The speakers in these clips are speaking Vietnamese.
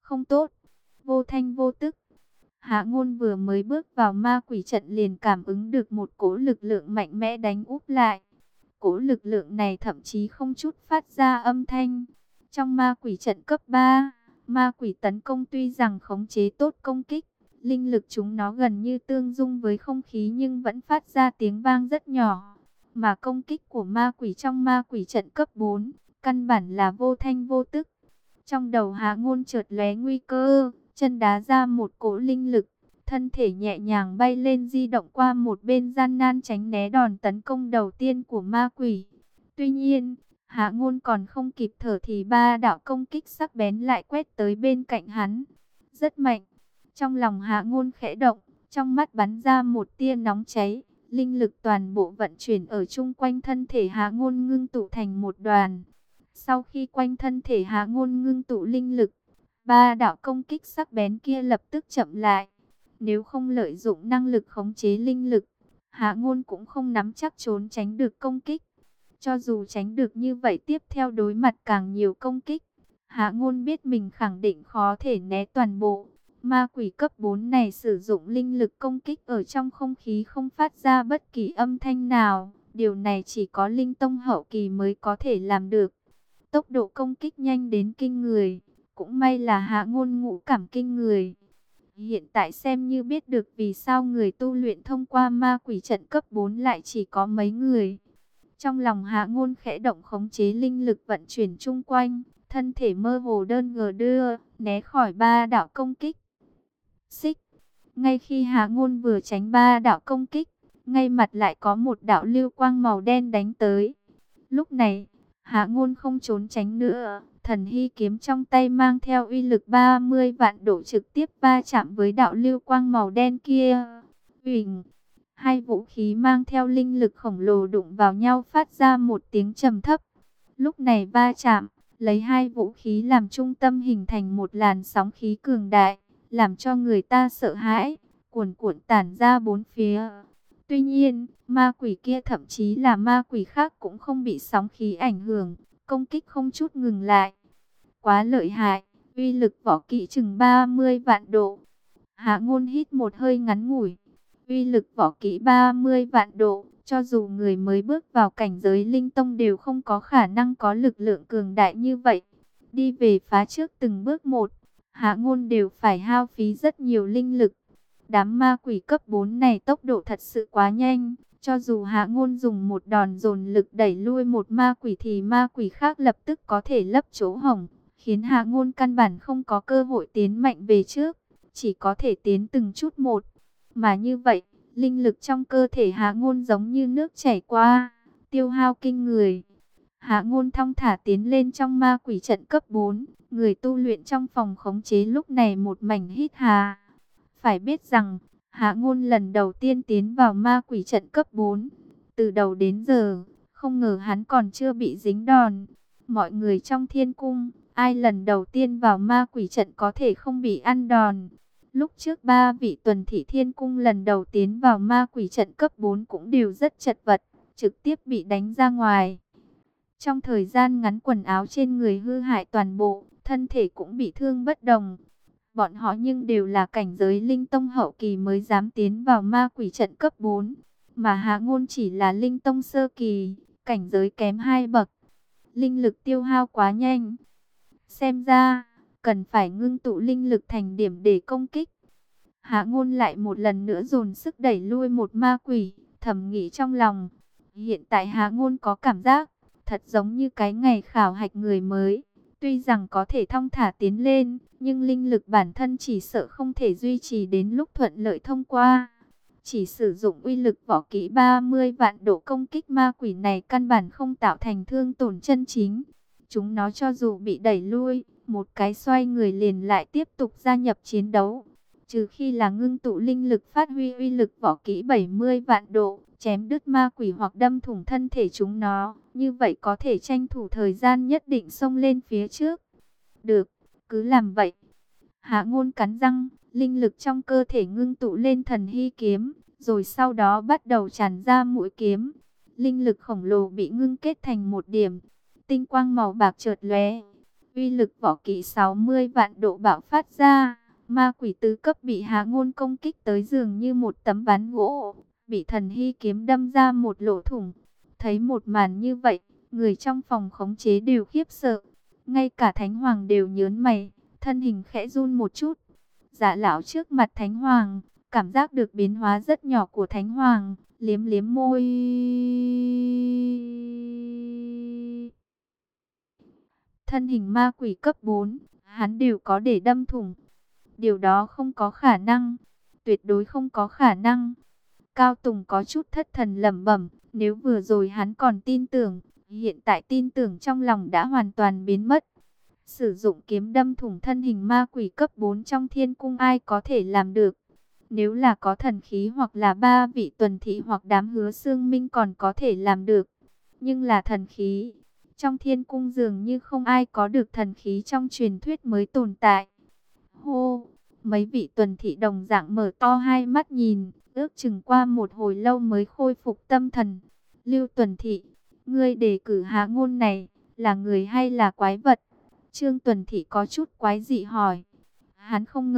Không tốt, vô thanh vô tức. Hạ Ngôn vừa mới bước vào ma quỷ trận liền cảm ứng được một cỗ lực lượng mạnh mẽ đánh úp lại. Cỗ lực lượng này thậm chí không chút phát ra âm thanh. Trong ma quỷ trận cấp 3, ma quỷ tấn công tuy rằng khống chế tốt công kích, linh lực chúng nó gần như tương dung với không khí nhưng vẫn phát ra tiếng vang rất nhỏ. Mà công kích của ma quỷ trong ma quỷ trận cấp 4, căn bản là vô thanh vô tức. Trong đầu Hạ Ngôn chợt lóe nguy cơ, chân đá ra một cỗ linh lực, thân thể nhẹ nhàng bay lên di động qua một bên gian nan tránh né đòn tấn công đầu tiên của ma quỷ. Tuy nhiên, Hạ Ngôn còn không kịp thở thì ba đạo công kích sắc bén lại quét tới bên cạnh hắn. Rất mạnh. Trong lòng Hạ Ngôn khẽ động, trong mắt bắn ra một tia nóng cháy. Linh lực toàn bộ vận chuyển ở chung quanh thân thể Hạ Ngôn ngưng tụ thành một đoàn. Sau khi quanh thân thể Hạ Ngôn ngưng tụ linh lực, ba đạo công kích sắc bén kia lập tức chậm lại. Nếu không lợi dụng năng lực khống chế linh lực, Hạ Ngôn cũng không nắm chắc trốn tránh được công kích. Cho dù tránh được như vậy, tiếp theo đối mặt càng nhiều công kích, Hạ Ngôn biết mình khẳng định khó thể né toàn bộ. Ma quỷ cấp 4 này sử dụng linh lực công kích ở trong không khí không phát ra bất kỳ âm thanh nào. Điều này chỉ có linh tông hậu kỳ mới có thể làm được. Tốc độ công kích nhanh đến kinh người. Cũng may là Hạ Ngôn ngũ cảm kinh người. Hiện tại xem như biết được vì sao người tu luyện thông qua ma quỷ trận cấp 4 lại chỉ có mấy người. Trong lòng Hạ Ngôn khẽ động khống chế linh lực vận chuyển chung quanh, thân thể mơ hồ đơn gờ đưa, né khỏi ba đạo công kích. Xích. Ngay khi Hạ Ngôn vừa tránh ba đạo công kích, ngay mặt lại có một đạo lưu quang màu đen đánh tới. Lúc này, Hạ Ngôn không trốn tránh nữa, thần hy kiếm trong tay mang theo uy lực 30 vạn độ trực tiếp va chạm với đạo lưu quang màu đen kia. Uỳnh. Hai vũ khí mang theo linh lực khổng lồ đụng vào nhau phát ra một tiếng trầm thấp. Lúc này va chạm, lấy hai vũ khí làm trung tâm hình thành một làn sóng khí cường đại, làm cho người ta sợ hãi, cuồn cuộn tản ra bốn phía. Tuy nhiên, ma quỷ kia thậm chí là ma quỷ khác cũng không bị sóng khí ảnh hưởng, công kích không chút ngừng lại. Quá lợi hại, uy lực võ kỹ chừng 30 vạn độ. Hạ Ngôn hít một hơi ngắn ngủi. Uy lực võ kỹ 30 vạn độ, cho dù người mới bước vào cảnh giới linh tông đều không có khả năng có lực lượng cường đại như vậy. Đi về phá trước từng bước một, Hạ Ngôn đều phải hao phí rất nhiều linh lực. Đám ma quỷ cấp 4 này tốc độ thật sự quá nhanh, cho dù Hạ Ngôn dùng một đòn dồn lực đẩy lui một ma quỷ thì ma quỷ khác lập tức có thể lấp chỗ hổng, khiến Hạ Ngôn căn bản không có cơ hội tiến mạnh về trước, chỉ có thể tiến từng chút một. Mà như vậy, linh lực trong cơ thể Hạ Ngôn giống như nước chảy qua, tiêu hao kinh người. Hạ Ngôn thong thả tiến lên trong ma quỷ trận cấp 4, người tu luyện trong phòng khống chế lúc này một mảnh hít hà. Phải biết rằng, Hạ Ngôn lần đầu tiên tiến vào ma quỷ trận cấp 4, từ đầu đến giờ, không ngờ hắn còn chưa bị dính đòn. Mọi người trong thiên cung, ai lần đầu tiên vào ma quỷ trận có thể không bị ăn đòn. Lúc trước ba vị tuần thị thiên cung lần đầu tiến vào ma quỷ trận cấp 4 cũng đều rất chật vật, trực tiếp bị đánh ra ngoài. Trong thời gian ngắn quần áo trên người hư hại toàn bộ, thân thể cũng bị thương bất đồng. Bọn họ nhưng đều là cảnh giới linh tông hậu kỳ mới dám tiến vào ma quỷ trận cấp 4. Mà Hạ Ngôn chỉ là linh tông sơ kỳ, cảnh giới kém 2 bậc. Linh lực tiêu hao quá nhanh. Xem ra, cần phải ngưng tụ linh lực thành điểm để công kích. Hạ Ngôn lại một lần nữa dồn sức đẩy lui một ma quỷ, thầm nghĩ trong lòng. Hiện tại Hạ Ngôn có cảm giác, thật giống như cái ngày khảo hạch người mới. Tuy rằng có thể thong thả tiến lên, nhưng linh lực bản thân chỉ sợ không thể duy trì đến lúc thuận lợi thông qua. Chỉ sử dụng uy lực võ kỹ 30 vạn độ công kích ma quỷ này căn bản không tạo thành thương tổn chân chính. Chúng nó cho dù bị đẩy lui, một cái xoay người liền lại tiếp tục gia nhập chiến đấu. Trừ khi là ngưng tụ linh lực phát huy uy lực võ kỹ 70 vạn độ, chém đứt ma quỷ hoặc đâm thủng thân thể chúng nó, như vậy có thể tranh thủ thời gian nhất định xông lên phía trước. Được, cứ làm vậy. Hạ Ngôn cắn răng, linh lực trong cơ thể ngưng tụ lên thần hy kiếm, rồi sau đó bắt đầu tràn ra mũi kiếm. Linh lực khổng lồ bị ngưng kết thành một điểm, tinh quang màu bạc chợt lóe. uy lực võ kỹ 60 vạn độ bạo phát ra. Ma quỷ tứ cấp bị Hạ Ngôn công kích tới dường như một tấm ván gỗ, bị Thần Hy kiếm đâm ra một lỗ thủng. Thấy một màn như vậy, người trong phòng khống chế đều khiếp sợ, ngay cả Thánh Hoàng đều nhớn mày, thân hình khẽ run một chút. Dạ lão trước mặt Thánh Hoàng, cảm giác được biến hóa rất nhỏ của Thánh Hoàng, liếm liếm môi. Thân hình ma quỷ cấp 4, hắn đều có để đâm thủng. Điều đó không có khả năng, tuyệt đối không có khả năng. Cao Tùng có chút thất thần lẩm bẩm, nếu vừa rồi hắn còn tin tưởng, hiện tại tin tưởng trong lòng đã hoàn toàn biến mất. Sử dụng kiếm đâm thủng thân hình ma quỷ cấp 4 trong thiên cung ai có thể làm được? Nếu là có thần khí hoặc là 3 vị tuần thị hoặc đám Hứa Xương Minh còn có thể làm được. Nhưng là thần khí, trong thiên cung dường như không ai có được thần khí trong truyền thuyết mới tồn tại. Hô, mấy vị tuần thị đồng dạng mở to hai mắt nhìn, ước chừng qua một hồi lâu mới khôi phục tâm thần. Lưu Tuần Thị, ngươi đề cử Hạ Ngôn này, là người hay là quái vật? Trương Tuần Thị có chút quái dị hỏi. Hắn không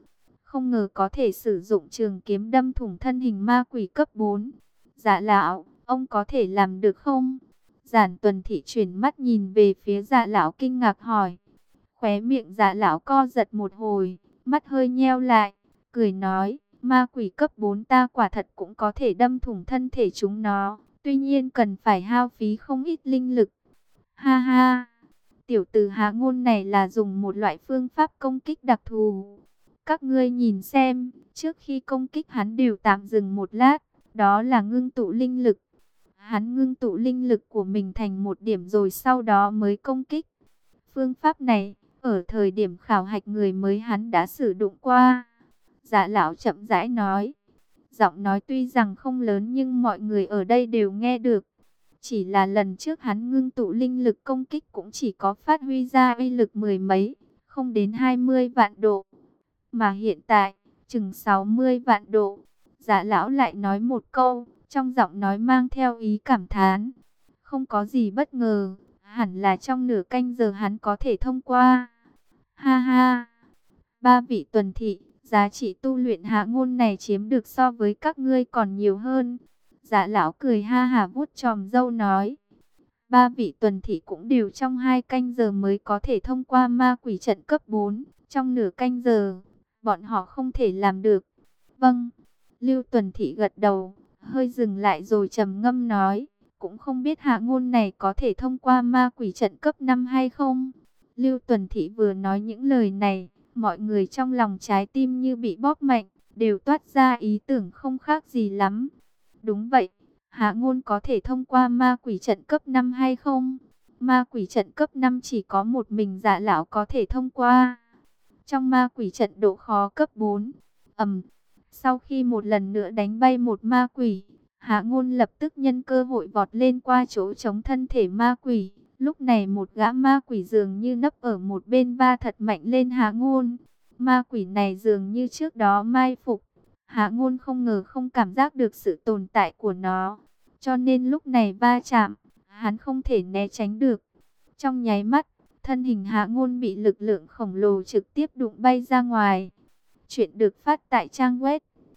ngờ có thể sử dụng trường kiếm đâm thủng thân hình ma quỷ cấp 4. Dạ lão, ông có thể làm được không? Giản Tuần Thị chuyển mắt nhìn về phía dạ lão kinh ngạc hỏi. Khóe miệng dạ lão co giật một hồi, mắt hơi nheo lại, cười nói, ma quỷ cấp 4 ta quả thật cũng có thể đâm thủng thân thể chúng nó, tuy nhiên cần phải hao phí không ít linh lực. Ha ha, tiểu tử Hạ Ngôn này là dùng một loại phương pháp công kích đặc thù. Các ngươi nhìn xem, trước khi công kích hắn đều tạm dừng một lát, đó là ngưng tụ linh lực. Hắn ngưng tụ linh lực của mình thành một điểm rồi sau đó mới công kích. Phương pháp này, ở thời điểm khảo hạch người mới hắn đã sử dụng qua. Dạ lão chậm rãi nói. Giọng nói tuy rằng không lớn nhưng mọi người ở đây đều nghe được. Chỉ là lần trước hắn ngưng tụ linh lực công kích cũng chỉ có phát huy ra uy lực mười mấy, không đến 20 vạn độ. Mà hiện tại, chừng 60 vạn độ. Dạ lão lại nói một câu, trong giọng nói mang theo ý cảm thán. Không có gì bất ngờ, hẳn là trong nửa canh giờ hắn có thể thông qua. Ha ha, 3 vị tuần thị, giá trị tu luyện Hạ Ngôn này chiếm được so với các ngươi còn nhiều hơn. Dạ lão cười ha hả vuốt chòm râu nói. 3 vị tuần thị cũng đều trong 2 canh giờ mới có thể thông qua ma quỷ trận cấp 4. Trong nửa canh giờ, bọn họ không thể làm được. Vâng, Lưu Tuần Thị gật đầu, hơi dừng lại rồi trầm ngâm nói. Cũng không biết Hạ Ngôn này có thể thông qua ma quỷ trận cấp 5 hay không. Lưu Tuần Thị vừa nói những lời này, mọi người trong lòng trái tim như bị bóp mạnh, đều toát ra ý tưởng không khác gì lắm. Đúng vậy, Hạ Ngôn có thể thông qua ma quỷ trận cấp 5 hay không? Ma quỷ trận cấp 5 chỉ có một mình Dạ lão có thể thông qua. Trong ma quỷ trận độ khó cấp 4, sau khi một lần nữa đánh bay một ma quỷ, Hạ Ngôn lập tức nhân cơ hội vọt lên qua chỗ chống thân thể ma quỷ. Lúc này một gã ma quỷ dường như nấp ở một bên va thật mạnh lên Hạ Ngôn. Ma quỷ này dường như trước đó mai phục. Hạ Ngôn không ngờ không cảm giác được sự tồn tại của nó. Cho nên lúc này va chạm, hắn không thể né tránh được. Trong nháy mắt, thân hình Hạ Ngôn bị lực lượng khổng lồ trực tiếp đụng bay ra ngoài. Chuyện được phát tại trang web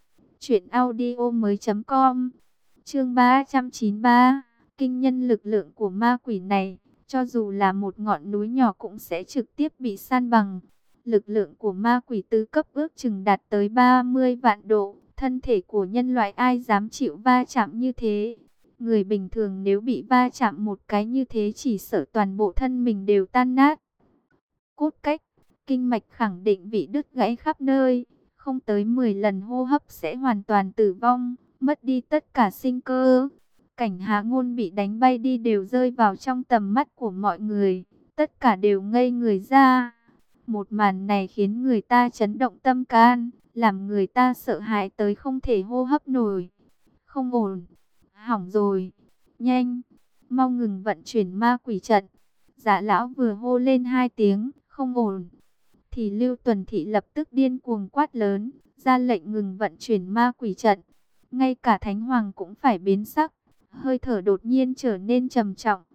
truyệnaudiomoi.com. Chương 393, kinh nhân lực lượng của ma quỷ này, cho dù là một ngọn núi nhỏ cũng sẽ trực tiếp bị san bằng. Lực lượng của ma quỷ tứ cấp ước chừng đạt tới 30 vạn độ, thân thể của nhân loại ai dám chịu va chạm như thế. Người bình thường nếu bị va chạm một cái như thế chỉ sợ toàn bộ thân mình đều tan nát. Cốt cách, kinh mạch khẳng định bị đứt gãy khắp nơi, không tới 10 lần hô hấp sẽ hoàn toàn tử vong, mất đi tất cả sinh cơ. Cảnh Hạ Ngôn bị đánh bay đi đều rơi vào trong tầm mắt của mọi người, tất cả đều ngây người ra. Một màn này khiến người ta chấn động tâm can, làm người ta sợ hãi tới không thể hô hấp nổi. Không ổn, hỏng rồi, nhanh, mau ngừng vận chuyển ma quỷ trận. Dạ lão vừa hô lên 2 tiếng, không ổn, thì Lưu Tuần Thị lập tức điên cuồng quát lớn, ra lệnh ngừng vận chuyển ma quỷ trận. Ngay cả Thánh Hoàng cũng phải biến sắc, hơi thở đột nhiên trở nên trầm trọng.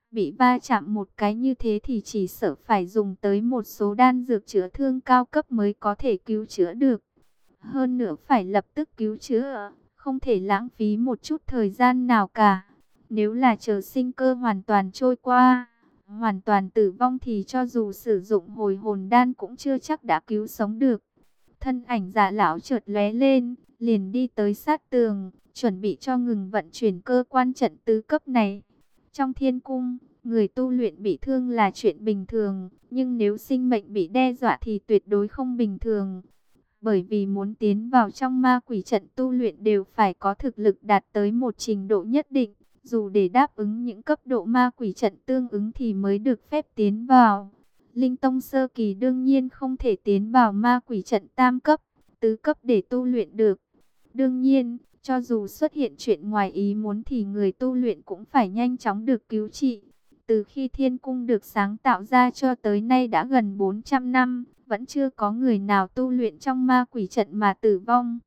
Bị va chạm một cái như thế thì chỉ sợ phải dùng tới một số đan dược chữa thương cao cấp mới có thể cứu chữa được. Hơn nữa phải lập tức cứu chữa, không thể lãng phí một chút thời gian nào cả. Nếu là chờ sinh cơ hoàn toàn trôi qua, hoàn toàn tử vong thì cho dù sử dụng hồi hồn đan cũng chưa chắc đã cứu sống được. Thân ảnh Dạ lão chợt lóe lên, liền đi tới sát tường, chuẩn bị cho ngừng vận chuyển cơ quan trận tứ cấp này. Trong thiên cung, người tu luyện bị thương là chuyện bình thường, nhưng nếu sinh mệnh bị đe dọa thì tuyệt đối không bình thường. Bởi vì muốn tiến vào trong ma quỷ trận tu luyện đều phải có thực lực đạt tới một trình độ nhất định. Dù để đáp ứng những cấp độ ma quỷ trận tương ứng thì mới được phép tiến vào. Linh tông sơ kỳ đương nhiên không thể tiến vào ma quỷ trận tam cấp, tứ cấp để tu luyện được. Đương nhiên, cho dù xuất hiện chuyện ngoài ý muốn thì người tu luyện cũng phải nhanh chóng được cứu trị. Từ khi thiên cung được sáng tạo ra cho tới nay đã gần 400 năm, vẫn chưa có người nào tu luyện trong ma quỷ trận mà tử vong.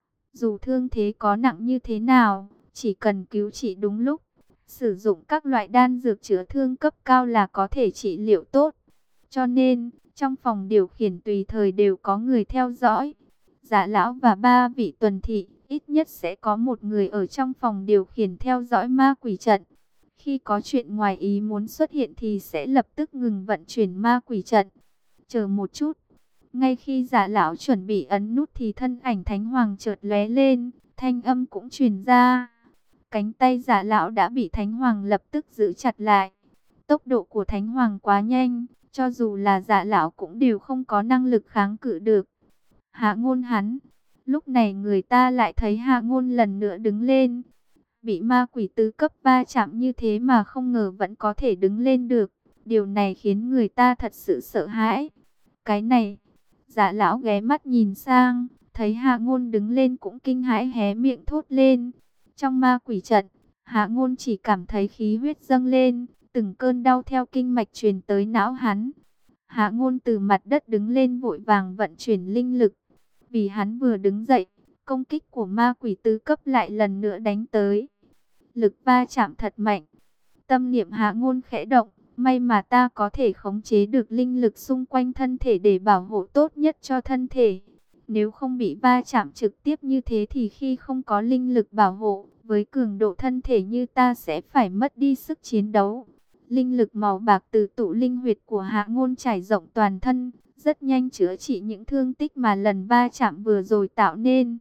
Dù thương thế có nặng như thế nào, chỉ cần cứu trị đúng lúc, sử dụng các loại đan dược chữa thương cấp cao là có thể trị liệu tốt. Cho nên, trong phòng điều khiển tùy thời đều có người theo dõi. Dạ lão và 3 vị tuần thị, ít nhất sẽ có một người ở trong phòng điều khiển theo dõi ma quỷ trận. Khi có chuyện ngoài ý muốn xuất hiện thì sẽ lập tức ngừng vận chuyển ma quỷ trận. Chờ một chút. Ngay khi Dạ lão chuẩn bị ấn nút thì thân ảnh Thánh Hoàng chợt lóe lên, thanh âm cũng truyền ra. Cánh tay Dạ lão đã bị Thánh Hoàng lập tức giữ chặt lại. Tốc độ của Thánh Hoàng quá nhanh, cho dù là Dạ lão cũng đều không có năng lực kháng cự được. Hạ Ngôn hắn. Lúc này người ta lại thấy Hạ Ngôn lần nữa đứng lên. Bị ma quỷ tứ cấp va chạm như thế mà không ngờ vẫn có thể đứng lên được. Điều này khiến người ta thật sự sợ hãi. Cái này, Dạ lão ghé mắt nhìn sang, thấy Hạ Ngôn đứng lên cũng kinh hãi hé miệng thốt lên. Trong ma quỷ trận, Hạ Ngôn chỉ cảm thấy khí huyết dâng lên, từng cơn đau theo kinh mạch truyền tới não hắn. Hạ Ngôn từ mặt đất đứng lên vội vàng vận chuyển linh lực. Vì hắn vừa đứng dậy, công kích của ma quỷ tứ cấp lại lần nữa đánh tới. Lực va chạm thật mạnh. Tâm niệm Hạ Ngôn khẽ động, may mà ta có thể khống chế được linh lực xung quanh thân thể để bảo hộ tốt nhất cho thân thể. Nếu không bị va chạm trực tiếp như thế thì khi không có linh lực bảo hộ, với cường độ thân thể như ta sẽ phải mất đi sức chiến đấu. Linh lực màu bạc từ tụ linh huyệt của Hạ Ngôn trải rộng toàn thân, rất nhanh chữa trị những thương tích mà lần va chạm vừa rồi tạo nên.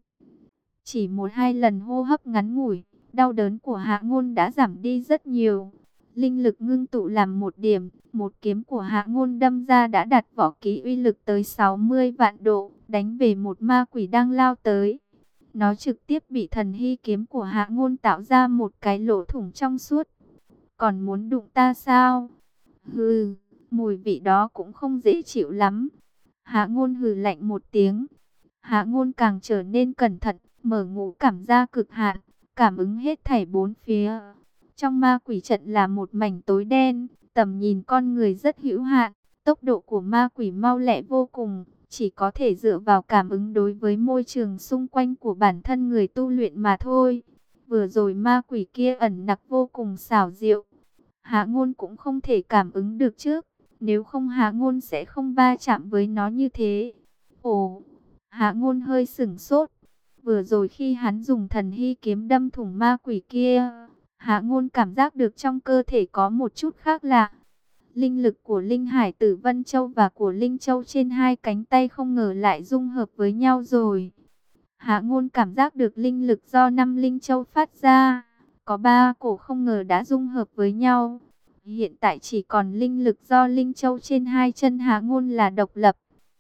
Chỉ 1-2 lần hô hấp ngắn ngủi, đau đớn của Hạ Ngôn đã giảm đi rất nhiều. Linh lực ngưng tụ làm một điểm, một kiếm của Hạ Ngôn đâm ra đã đạt võ kỹ uy lực tới 60 vạn độ, đánh về một ma quỷ đang lao tới. Nó trực tiếp bị thần hy kiếm của Hạ Ngôn tạo ra một cái lỗ thủng trong suốt. Còn muốn đụng ta sao? Hừ, mùi vị đó cũng không dễ chịu lắm. Hạ Ngôn hừ lạnh một tiếng. Hạ Ngôn càng trở nên cẩn thận, mở ngũ cảm ra cực hạn, cảm ứng hết thảy bốn phía. Trong ma quỷ trận là một mảnh tối đen, tầm nhìn con người rất hữu hạn, tốc độ của ma quỷ mau lẹ vô cùng, chỉ có thể dựa vào cảm ứng đối với môi trường xung quanh của bản thân người tu luyện mà thôi. Vừa rồi ma quỷ kia ẩn nặc vô cùng xảo diệu. Hạ Ngôn cũng không thể cảm ứng được trước, nếu không Hạ Ngôn sẽ không va chạm với nó như thế. Ồ, Hạ Ngôn hơi sửng sốt. Vừa rồi khi hắn dùng thần hy kiếm đâm thủng ma quỷ kia, Hạ Ngôn cảm giác được trong cơ thể có một chút khác lạ. Linh lực của Linh Hải Tử Vân Châu và của Linh Châu trên hai cánh tay không ngờ lại dung hợp với nhau rồi. Hạ Ngôn cảm giác được linh lực do 5 Linh Châu phát ra, có 3 cổ không ngờ đã dung hợp với nhau. Hiện tại chỉ còn linh lực do Linh Châu trên hai chân Hạ Ngôn là độc lập.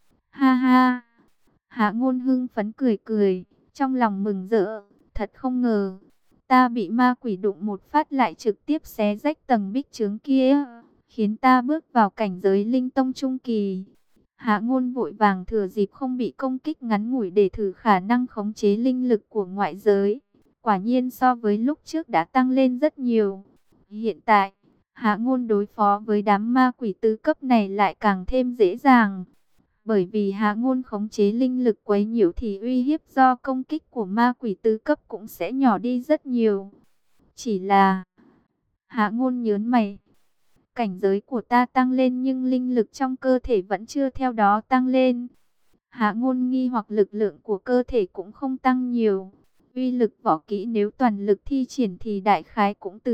Ha ha! Hạ Ngôn hưng phấn cười cười, trong lòng mừng rỡ, thật không ngờ. Ta bị ma quỷ đụng một phát lại trực tiếp xé rách tầng bích chướng kia, khiến ta bước vào cảnh giới linh tông trung kỳ. Hạ Ngôn vội vàng thừa dịp không bị công kích ngắn ngủi để thử khả năng khống chế linh lực của ngoại giới. Quả nhiên so với lúc trước đã tăng lên rất nhiều. Hiện tại, Hạ Ngôn đối phó với đám ma quỷ tứ cấp này lại càng thêm dễ dàng. Bởi vì Hạ Ngôn khống chế linh lực quấy nhiễu thì uy hiếp do công kích của ma quỷ tứ cấp cũng sẽ nhỏ đi rất nhiều. Chỉ là Hạ Ngôn nhớn mày, cảnh giới của ta tăng lên nhưng linh lực trong cơ thể vẫn chưa theo đó tăng lên. Hạ Ngôn nghi hoặc lực lượng của cơ thể cũng không tăng nhiều. Uy lực võ kỹ nếu toàn lực thi triển thì đại khái cũng từ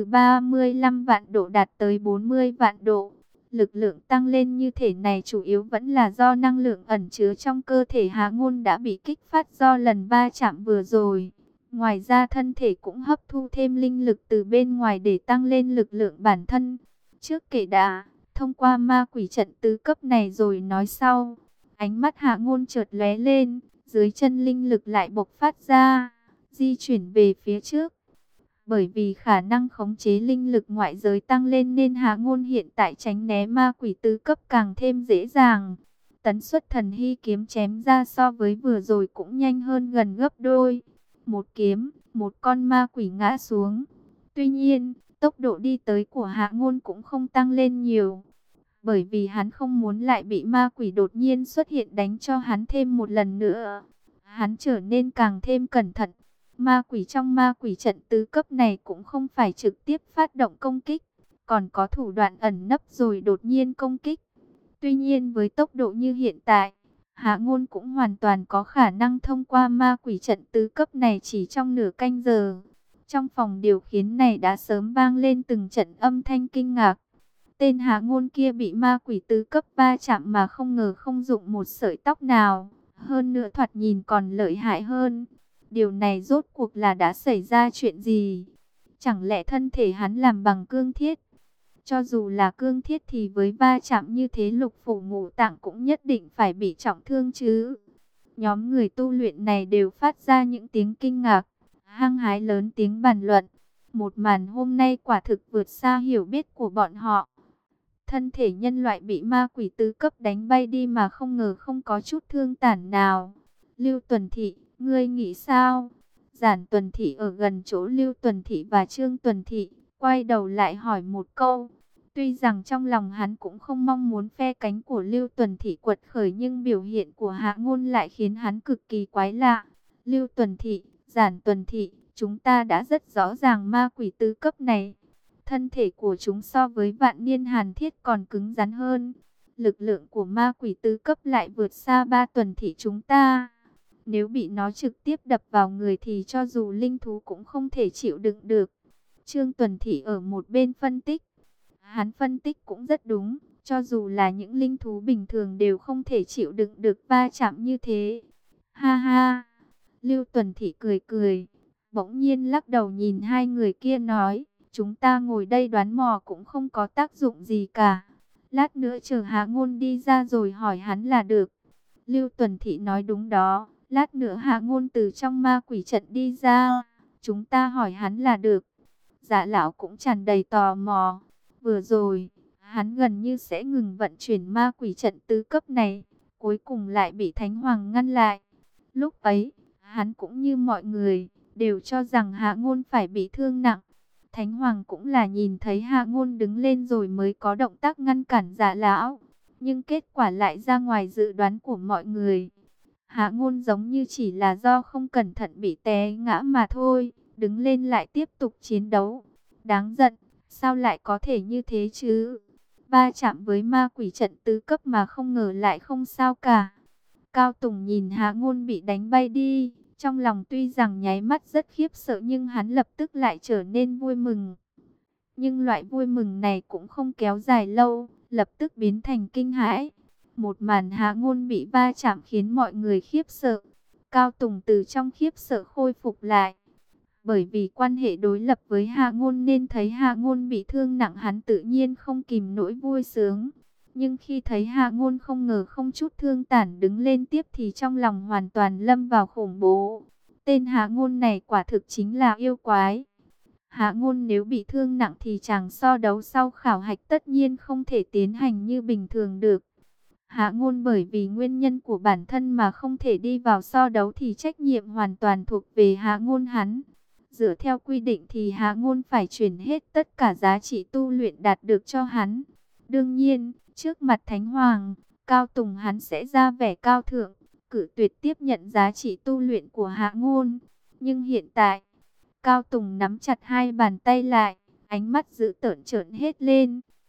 35 vạn độ đạt tới 40 vạn độ. Lực lượng tăng lên như thế này chủ yếu vẫn là do năng lượng ẩn chứa trong cơ thể Hạ Ngôn đã bị kích phát do lần va chạm vừa rồi. Ngoài ra thân thể cũng hấp thu thêm linh lực từ bên ngoài để tăng lên lực lượng bản thân. Trước kể đã, thông qua ma quỷ trận tứ cấp này rồi nói sau. Ánh mắt Hạ Ngôn chợt lóe lên, dưới chân linh lực lại bộc phát ra, di chuyển về phía trước. Bởi vì khả năng khống chế linh lực ngoại giới tăng lên nên Hạ Ngôn hiện tại tránh né ma quỷ tứ cấp càng thêm dễ dàng. Tấn xuất thần hy kiếm chém ra so với vừa rồi cũng nhanh hơn gần gấp đôi. Một kiếm, một con ma quỷ ngã xuống. Tuy nhiên, tốc độ đi tới của Hạ Ngôn cũng không tăng lên nhiều. Bởi vì hắn không muốn lại bị ma quỷ đột nhiên xuất hiện đánh cho hắn thêm một lần nữa. Hắn trở nên càng thêm cẩn thận. Ma quỷ trong ma quỷ trận tứ cấp này cũng không phải trực tiếp phát động công kích, còn có thủ đoạn ẩn nấp rồi đột nhiên công kích. Tuy nhiên với tốc độ như hiện tại, Hạ Ngôn cũng hoàn toàn có khả năng thông qua ma quỷ trận tứ cấp này chỉ trong nửa canh giờ. Trong phòng điều khiển này đã sớm vang lên từng trận âm thanh kinh ngạc. Tên Hạ Ngôn kia bị ma quỷ tứ cấp va chạm mà không ngờ không dụng một sợi tóc nào, hơn nữa thoạt nhìn còn lợi hại hơn. Điều này rốt cuộc là đã xảy ra chuyện gì? Chẳng lẽ thân thể hắn làm bằng cương thiết? Cho dù là cương thiết thì với va chạm như thế lục phủ ngũ tạng cũng nhất định phải bị trọng thương chứ. Nhóm người tu luyện này đều phát ra những tiếng kinh ngạc, hăng hái lớn tiếng bàn luận. Một màn hôm nay quả thực vượt xa hiểu biết của bọn họ. Thân thể nhân loại bị ma quỷ tứ cấp đánh bay đi mà không ngờ không có chút thương tổn nào. Lưu Tuần Thị, ngươi nghĩ sao? Giản Tuần Thị ở gần chỗ Lưu Tuần Thị và Trương Tuần Thị, quay đầu lại hỏi một câu. Tuy rằng trong lòng hắn cũng không mong muốn phe cánh của Lưu Tuần Thị quật khởi nhưng biểu hiện của Hạ Ngôn lại khiến hắn cực kỳ quái lạ. Lưu Tuần Thị, Giản Tuần Thị, chúng ta đã rất rõ ràng ma quỷ tứ cấp này. Thân thể của chúng so với vạn niên hàn thiết còn cứng rắn hơn. Lực lượng của ma quỷ tứ cấp lại vượt xa 3 tuần thị chúng ta. Nếu bị nó trực tiếp đập vào người thì cho dù linh thú cũng không thể chịu đựng được. Trương Tuần Thị ở một bên phân tích. Hắn phân tích cũng rất đúng. Cho dù là những linh thú bình thường đều không thể chịu đựng được va chạm như thế. Ha ha. Lưu Tuần Thị cười cười. Bỗng nhiên lắc đầu nhìn hai người kia nói. Chúng ta ngồi đây đoán mò cũng không có tác dụng gì cả. Lát nữa chờ Hạ Ngôn đi ra rồi hỏi hắn là được. Lưu Tuần Thị nói đúng đó. Lát nữa Hạ Ngôn từ trong ma quỷ trận đi ra. Chúng ta hỏi hắn là được. Dạ lão cũng tràn đầy tò mò. Vừa rồi, hắn gần như sẽ ngừng vận chuyển ma quỷ trận tứ cấp này. Cuối cùng lại bị Thánh Hoàng ngăn lại. Lúc ấy, hắn cũng như mọi người, đều cho rằng Hạ Ngôn phải bị thương nặng. Thánh Hoàng cũng là nhìn thấy Hạ Ngôn đứng lên rồi mới có động tác ngăn cản Dạ lão. Nhưng kết quả lại ra ngoài dự đoán của mọi người. Hạ Ngôn giống như chỉ là do không cẩn thận bị té ngã mà thôi. Đứng lên lại tiếp tục chiến đấu. Đáng giận, sao lại có thể như thế chứ? Va chạm với ma quỷ trận tứ cấp mà không ngờ lại không sao cả. Cao Tùng nhìn Hạ Ngôn bị đánh bay đi. Trong lòng tuy rằng nháy mắt rất khiếp sợ nhưng hắn lập tức lại trở nên vui mừng. Nhưng loại vui mừng này cũng không kéo dài lâu, lập tức biến thành kinh hãi. Một màn Hạ Ngôn bị va chạm khiến mọi người khiếp sợ. Cao Tùng từ trong khiếp sợ khôi phục lại. Bởi vì quan hệ đối lập với Hạ Ngôn nên thấy Hạ Ngôn bị thương nặng hắn tự nhiên không kìm nổi vui sướng. Nhưng khi thấy Hạ Ngôn không ngờ không chút thương tổn đứng lên tiếp thì trong lòng hoàn toàn lâm vào khủng bố. Tên Hạ Ngôn này quả thực chính là yêu quái. Hạ Ngôn nếu bị thương nặng thì chàng so đấu sau khảo hạch tất nhiên không thể tiến hành như bình thường được. Hạ Ngôn bởi vì nguyên nhân của bản thân mà không thể đi vào so đấu thì trách nhiệm hoàn toàn thuộc về Hạ Ngôn hắn. Dựa theo quy định thì Hạ Ngôn phải chuyển hết tất cả giá trị tu luyện đạt được cho hắn. Đương nhiên, trước mặt Thánh Hoàng, Cao Tùng hắn sẽ ra vẻ cao thượng, cử tuyệt tiếp nhận giá trị tu luyện của Hạ Ngôn. Nhưng hiện tại, Cao Tùng nắm chặt hai bàn tay lại, ánh mắt dữ tợn trợn hết lên.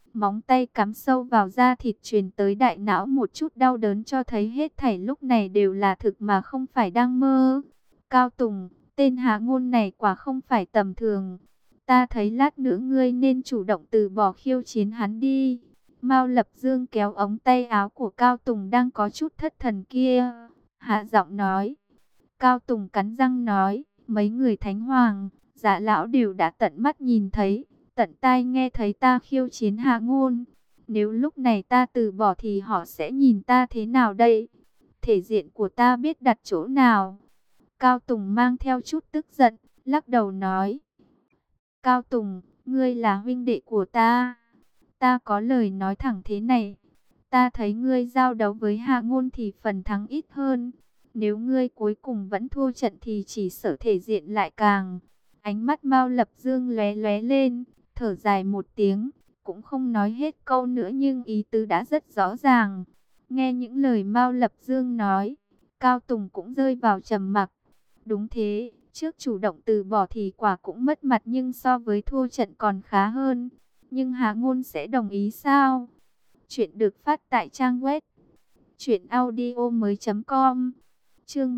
Móng tay cắm sâu vào da thịt truyền tới đại não một chút đau đớn cho thấy hết thảy lúc này đều là thực mà không phải đang mơ. Cao Tùng, tên Hạ Ngôn này quả không phải tầm thường. Ta thấy lát nữa ngươi nên chủ động từ bỏ khiêu chiến hắn đi. Mao Lập Dương kéo ống tay áo của Cao Tùng đang có chút thất thần kia. Hạ giọng nói. Cao Tùng cắn răng nói, mấy người Thánh Hoàng, Dạ lão đều đã tận mắt nhìn thấy, tận tai nghe thấy ta khiêu chiến Hạ Ngôn. Nếu lúc này ta từ bỏ thì họ sẽ nhìn ta thế nào đây? Thể diện của ta biết đặt chỗ nào? Cao Tùng mang theo chút tức giận, lắc đầu nói. Cao Tùng, ngươi là huynh đệ của ta. Ta có lời nói thẳng thế này. Ta thấy ngươi giao đấu với Hạ Ngôn thì phần thắng ít hơn. Nếu ngươi cuối cùng vẫn thua trận thì chỉ sợ thể diện lại càng. Ánh mắt Mao Lập Dương lóe lóe lên, thở dài một tiếng, cũng không nói hết câu nữa nhưng ý tứ đã rất rõ ràng. Nghe những lời Mao Lập Dương nói, Cao Tùng cũng rơi vào trầm mặc. Đúng thế, trước chủ động từ bỏ thì quả cũng mất mặt nhưng so với thua trận còn khá hơn. Nhưng Hạ Ngôn sẽ đồng ý sao? Chuyện được phát tại trang web truyệnaudiomoi.com. Chương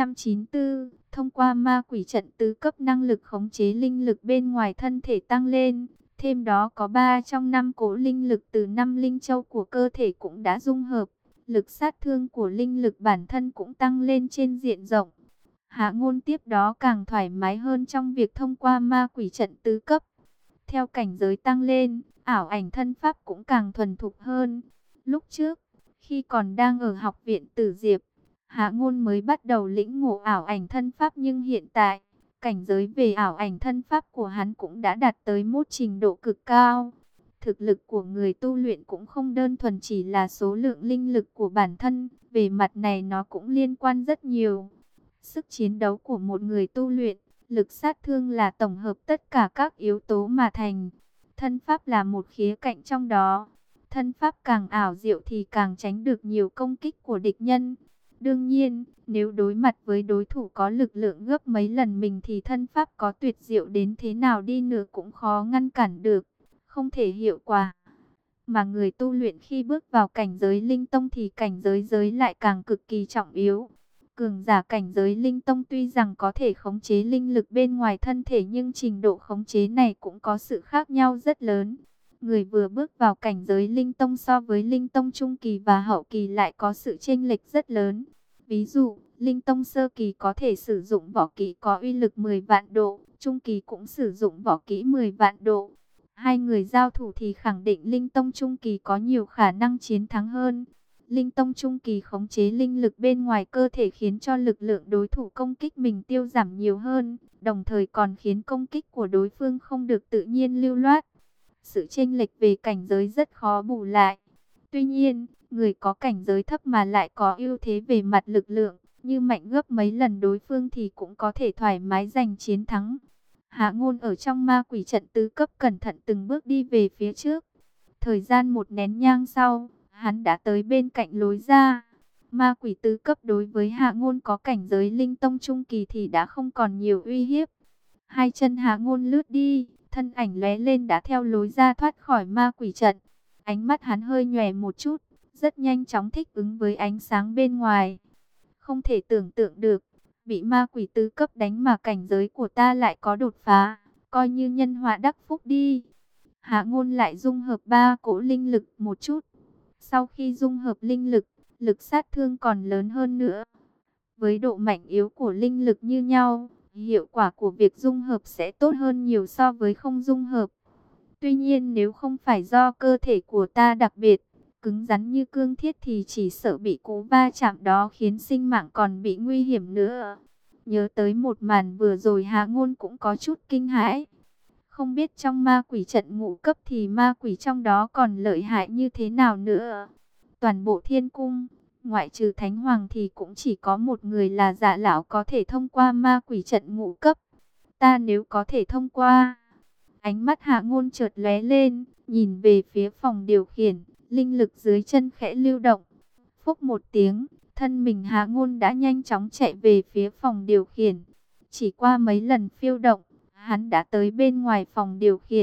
394, thông qua ma quỷ trận tứ cấp năng lực khống chế linh lực bên ngoài thân thể tăng lên, thêm đó có 3 trong 5 cỗ linh lực từ 5 linh châu của cơ thể cũng đã dung hợp, lực sát thương của linh lực bản thân cũng tăng lên trên diện rộng. Hạ Ngôn tiếp đó càng thoải mái hơn trong việc thông qua ma quỷ trận tứ cấp. Theo cảnh giới tăng lên, ảo ảnh thân pháp cũng càng thuần thục hơn. Lúc trước, khi còn đang ở học viện Tử Diệp, Hạ Ngôn mới bắt đầu lĩnh ngộ ảo ảnh thân pháp nhưng hiện tại, cảnh giới về ảo ảnh thân pháp của hắn cũng đã đạt tới một trình độ cực cao. Thực lực của người tu luyện cũng không đơn thuần chỉ là số lượng linh lực của bản thân, về mặt này nó cũng liên quan rất nhiều. Sức chiến đấu của một người tu luyện, lực sát thương là tổng hợp tất cả các yếu tố mà thành. Thân pháp là một khía cạnh trong đó. Thân pháp càng ảo diệu thì càng tránh được nhiều công kích của địch nhân. Đương nhiên, nếu đối mặt với đối thủ có lực lượng gấp mấy lần mình thì thân pháp có tuyệt diệu đến thế nào đi nữa cũng khó ngăn cản được, không thể hiệu quả. Mà người tu luyện khi bước vào cảnh giới linh tông thì cảnh giới giới lại càng cực kỳ trọng yếu. Cường giả cảnh giới linh tông tuy rằng có thể khống chế linh lực bên ngoài thân thể nhưng trình độ khống chế này cũng có sự khác nhau rất lớn. Người vừa bước vào cảnh giới linh tông so với linh tông trung kỳ và hậu kỳ lại có sự chênh lệch rất lớn. Ví dụ, linh tông sơ kỳ có thể sử dụng võ kỹ có uy lực 10 vạn độ, trung kỳ cũng sử dụng võ kỹ 10 vạn độ. Hai người giao thủ thì khẳng định linh tông trung kỳ có nhiều khả năng chiến thắng hơn. Linh tông trung kỳ khống chế linh lực bên ngoài cơ thể khiến cho lực lượng đối thủ công kích mình tiêu giảm nhiều hơn, đồng thời còn khiến công kích của đối phương không được tự nhiên lưu loát. Sự chênh lệch về cảnh giới rất khó bù lại. Tuy nhiên, người có cảnh giới thấp mà lại có ưu thế về mặt lực lượng, như mạnh gấp mấy lần đối phương thì cũng có thể thoải mái giành chiến thắng. Hạ Ngôn ở trong ma quỷ trận tứ cấp cẩn thận từng bước đi về phía trước. Thời gian một nén nhang sau, hắn đã tới bên cạnh lối ra. Ma quỷ tứ cấp đối với Hạ Ngôn có cảnh giới linh tông trung kỳ thì đã không còn nhiều uy hiếp. Hai chân Hạ Ngôn lướt đi, thân ảnh lóe lên đã theo lối ra thoát khỏi ma quỷ trận. Ánh mắt hắn hơi nhòe một chút, rất nhanh chóng thích ứng với ánh sáng bên ngoài. Không thể tưởng tượng được, bị ma quỷ tứ cấp đánh mà cảnh giới của ta lại có đột phá, coi như nhân họa đắc phúc đi. Hạ Ngôn lại dung hợp 3 cỗ linh lực một chút. Sau khi dung hợp linh lực, lực sát thương còn lớn hơn nữa. Với độ mạnh yếu của linh lực như nhau, hiệu quả của việc dung hợp sẽ tốt hơn nhiều so với không dung hợp. Tuy nhiên nếu không phải do cơ thể của ta đặc biệt cứng rắn như cương thiết thì chỉ sợ bị cú va chạm đó khiến sinh mạng còn bị nguy hiểm nữa. Nhớ tới một màn vừa rồi Hạ Ngôn cũng có chút kinh hãi. Không biết trong ma quỷ trận ngũ cấp thì ma quỷ trong đó còn lợi hại như thế nào nữa. Toàn bộ thiên cung, ngoại trừ Thánh Hoàng thì cũng chỉ có một người là Dạ lão có thể thông qua ma quỷ trận ngũ cấp. Ta nếu có thể thông qua. Ánh mắt Hạ Ngôn chợt lóe lên, nhìn về phía phòng điều khiển, linh lực dưới chân khẽ lưu động. Phốc một tiếng, thân mình Hạ Ngôn đã nhanh chóng chạy về phía phòng điều khiển. Chỉ qua mấy lần phiêu động, hắn đã tới bên ngoài phòng điều khiển.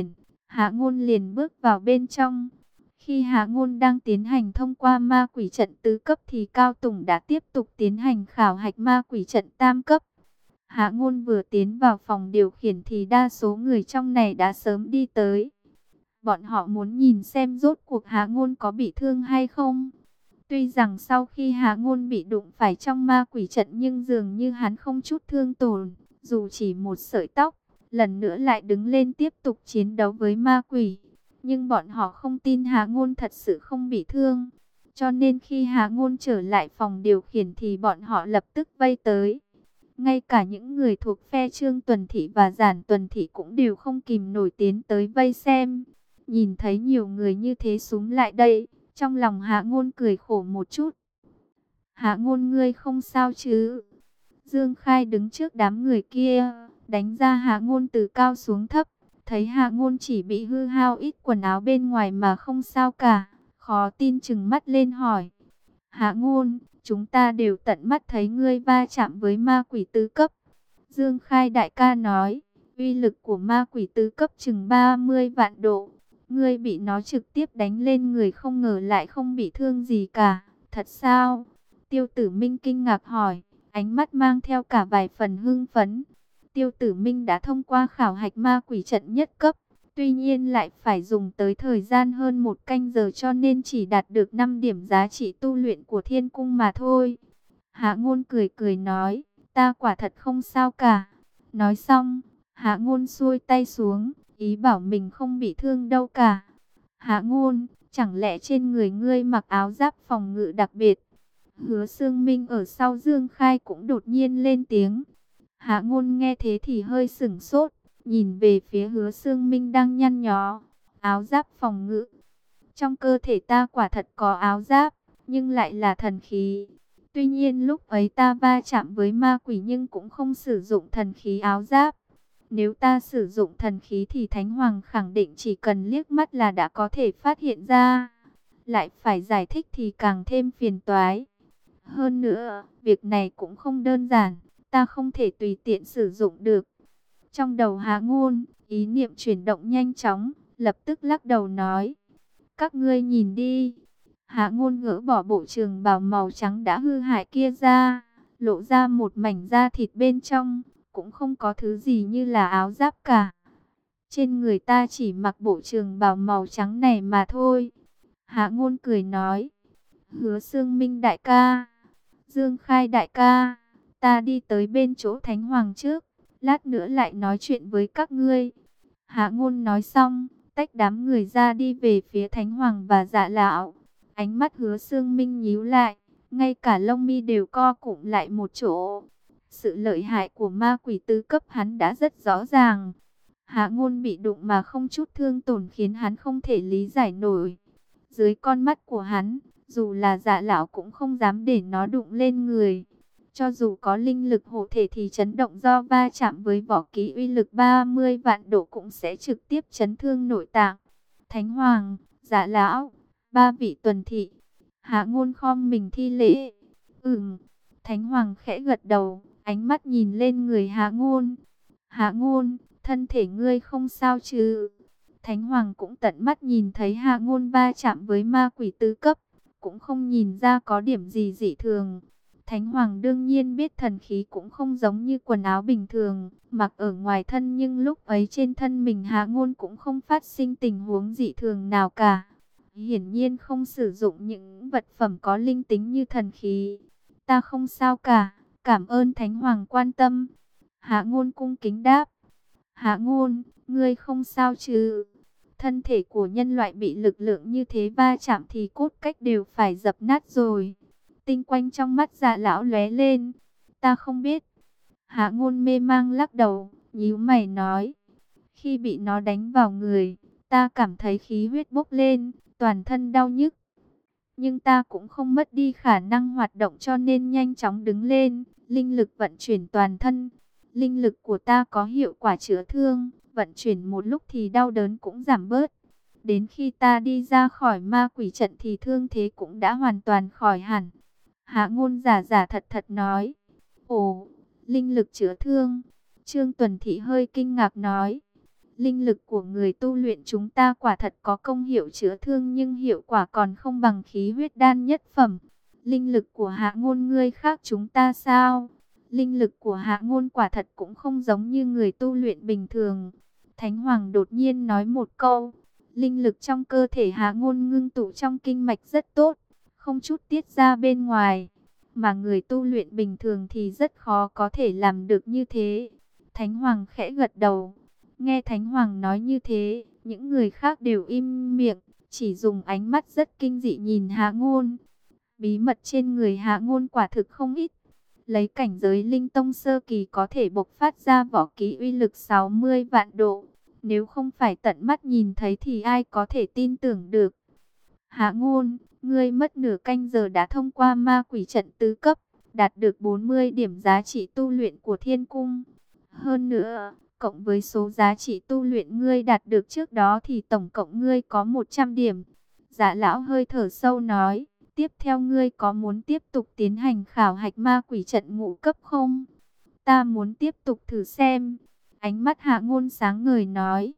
Hạ Ngôn liền bước vào bên trong. Khi Hạ Ngôn đang tiến hành thông qua ma quỷ trận tứ cấp thì Cao Tùng đã tiếp tục tiến hành khảo hạch ma quỷ trận tam cấp. Hạ Ngôn vừa tiến vào phòng điều khiển thì đa số người trong này đã sớm đi tới. Bọn họ muốn nhìn xem rốt cuộc Hạ Ngôn có bị thương hay không. Tuy rằng sau khi Hạ Ngôn bị đụng phải trong ma quỷ trận nhưng dường như hắn không chút thương tổn, dù chỉ một sợi tóc, lần nữa lại đứng lên tiếp tục chiến đấu với ma quỷ. Nhưng bọn họ không tin Hạ Ngôn thật sự không bị thương. Cho nên khi Hạ Ngôn trở lại phòng điều khiển thì bọn họ lập tức vây tới. Ngay cả những người thuộc phe Trương Tuần Thị và Giản Tuần Thị cũng đều không kìm nổi tiến tới vây xem. Nhìn thấy nhiều người như thế xúm lại đây, trong lòng Hạ Ngôn cười khổ một chút. Hạ Ngôn, ngươi không sao chứ? Dương Khai đứng trước đám người kia, đánh ra Hạ Ngôn từ cao xuống thấp. Thấy Hạ Ngôn chỉ bị hư hao ít quần áo bên ngoài mà không sao cả, khó tin trừng mắt lên hỏi. Hạ Ngôn, chúng ta đều tận mắt thấy ngươi va chạm với ma quỷ tứ cấp. Dương Khai đại ca nói, uy lực của ma quỷ tứ cấp chừng 30 vạn độ. Ngươi bị nó trực tiếp đánh lên người không ngờ lại không bị thương gì cả. Thật sao? Tiêu Tử Minh kinh ngạc hỏi, ánh mắt mang theo cả vài phần hưng phấn. Tiêu Tử Minh đã thông qua khảo hạch ma quỷ trận nhất cấp. Tuy nhiên lại phải dùng tới thời gian hơn 1 canh giờ cho nên chỉ đạt được 5 điểm giá trị tu luyện của thiên cung mà thôi. Hạ Ngôn cười cười nói, ta quả thật không sao cả. Nói xong, Hạ Ngôn xuôi tay xuống, ý bảo mình không bị thương đâu cả. Hạ Ngôn, chẳng lẽ trên người ngươi mặc áo giáp phòng ngự đặc biệt? Hứa Xương Minh ở sau Dương Khai cũng đột nhiên lên tiếng. Hạ Ngôn nghe thế thì hơi sửng sốt, nhìn về phía Hứa Xương Minh đang nhăn nhó. Áo giáp phòng ngự. Trong cơ thể ta quả thật có áo giáp, nhưng lại là thần khí. Tuy nhiên lúc ấy ta va chạm với ma quỷ nhưng cũng không sử dụng thần khí áo giáp. Nếu ta sử dụng thần khí thì Thánh Hoàng khẳng định chỉ cần liếc mắt là đã có thể phát hiện ra. Lại phải giải thích thì càng thêm phiền toái. Hơn nữa, việc này cũng không đơn giản, ta không thể tùy tiện sử dụng được. Trong đầu Hạ Ngôn, ý niệm chuyển động nhanh chóng, lập tức lắc đầu nói. Các ngươi nhìn đi. Hạ Ngôn gỡ bỏ bộ trường bào màu trắng đã hư hại kia ra, lộ ra một mảnh da thịt bên trong, cũng không có thứ gì như là áo giáp cả. Trên người ta chỉ mặc bộ trường bào màu trắng này mà thôi. Hạ Ngôn cười nói. Hứa Xương Minh đại ca, Dương Khai đại ca, ta đi tới bên chỗ Thánh Hoàng trước, lát nữa lại nói chuyện với các ngươi. Hạ Ngôn nói xong, tách đám người ra đi về phía Thánh Hoàng và Dạ Lão. Ánh mắt Hứa Xương Minh nhíu lại, ngay cả lông mi đều co cụm lại một chỗ. Sự lợi hại của ma quỷ tứ cấp hắn đã rất rõ ràng. Hạ Ngôn bị đụng mà không chút thương tổn khiến hắn không thể lý giải nổi. Dưới con mắt của hắn, dù là Dạ Lão cũng không dám để nó đụng lên người. Cho dù có linh lực hộ thể thì chấn động do va chạm với võ kỹ uy lực 30 vạn độ cũng sẽ trực tiếp chấn thương nội tạng. Thánh Hoàng, Dạ Lão, ba vị tuần thị. Hạ Ngôn khom mình thi lễ. Thánh Hoàng khẽ gật đầu, ánh mắt nhìn lên người Hạ Ngôn. Hạ Ngôn, thân thể ngươi không sao chứ? Thánh Hoàng cũng tận mắt nhìn thấy Hạ Ngôn va chạm với ma quỷ tứ cấp, cũng không nhìn ra có điểm gì dị thường. Thánh Hoàng đương nhiên biết thần khí cũng không giống như quần áo bình thường, mặc ở ngoài thân nhưng lúc ấy trên thân mình Hạ Ngôn cũng không phát sinh tình huống dị thường nào cả. Hiển nhiên không sử dụng những vật phẩm có linh tính như thần khí. Ta không sao cả, cảm ơn Thánh Hoàng quan tâm. Hạ Ngôn cung kính đáp. Hạ Ngôn, ngươi không sao chứ? Thân thể của nhân loại bị lực lượng như thế va chạm thì cốt cách đều phải dập nát rồi. Tinh quanh trong mắt Dạ Lão lóe lên. Ta không biết. Hạ Ngôn mê mang lắc đầu, nhíu mày nói. Khi bị nó đánh vào người, ta cảm thấy khí huyết bốc lên, toàn thân đau nhức. Nhưng ta cũng không mất đi khả năng hoạt động cho nên nhanh chóng đứng lên, linh lực vận chuyển toàn thân. Linh lực của ta có hiệu quả chữa thương, vận chuyển một lúc thì đau đớn cũng giảm bớt. Đến khi ta đi ra khỏi ma quỷ trận thì thương thế cũng đã hoàn toàn khỏi hẳn. Hạ Ngôn giả giả thật thật nói. Ồ, linh lực chữa thương. Trương Tuần Thị hơi kinh ngạc nói. Linh lực của người tu luyện chúng ta quả thật có công hiệu chữa thương, nhưng hiệu quả còn không bằng khí huyết đan nhất phẩm. Linh lực của Hạ Ngôn ngươi khác chúng ta sao? Linh lực của Hạ Ngôn quả thật cũng không giống như người tu luyện bình thường. Thánh Hoàng đột nhiên nói một câu. Linh lực trong cơ thể Hạ Ngôn ngưng tụ trong kinh mạch rất tốt, không chút tiết ra bên ngoài. Mà người tu luyện bình thường thì rất khó có thể làm được như thế. Thánh Hoàng khẽ gật đầu. Nghe Thánh Hoàng nói như thế, những người khác đều im miệng, chỉ dùng ánh mắt rất kinh dị nhìn Hạ Ngôn. Bí mật trên người Hạ Ngôn quả thực không ít. Lấy cảnh giới linh tông sơ kỳ có thể bộc phát ra võ kỹ uy lực 60 vạn độ. Nếu không phải tận mắt nhìn thấy thì ai có thể tin tưởng được. Hạ Ngôn, ngươi mất nửa canh giờ đã thông qua ma quỷ trận tứ cấp, đạt được 40 điểm giá trị tu luyện của thiên cung. Hơn nữa, cộng với số giá trị tu luyện ngươi đạt được trước đó thì tổng cộng ngươi có 100 điểm. Dạ lão hơi thở sâu nói, tiếp theo ngươi có muốn tiếp tục tiến hành khảo hạch ma quỷ trận ngũ cấp không? Ta muốn tiếp tục thử xem. Ánh mắt Hạ Ngôn sáng ngời nói,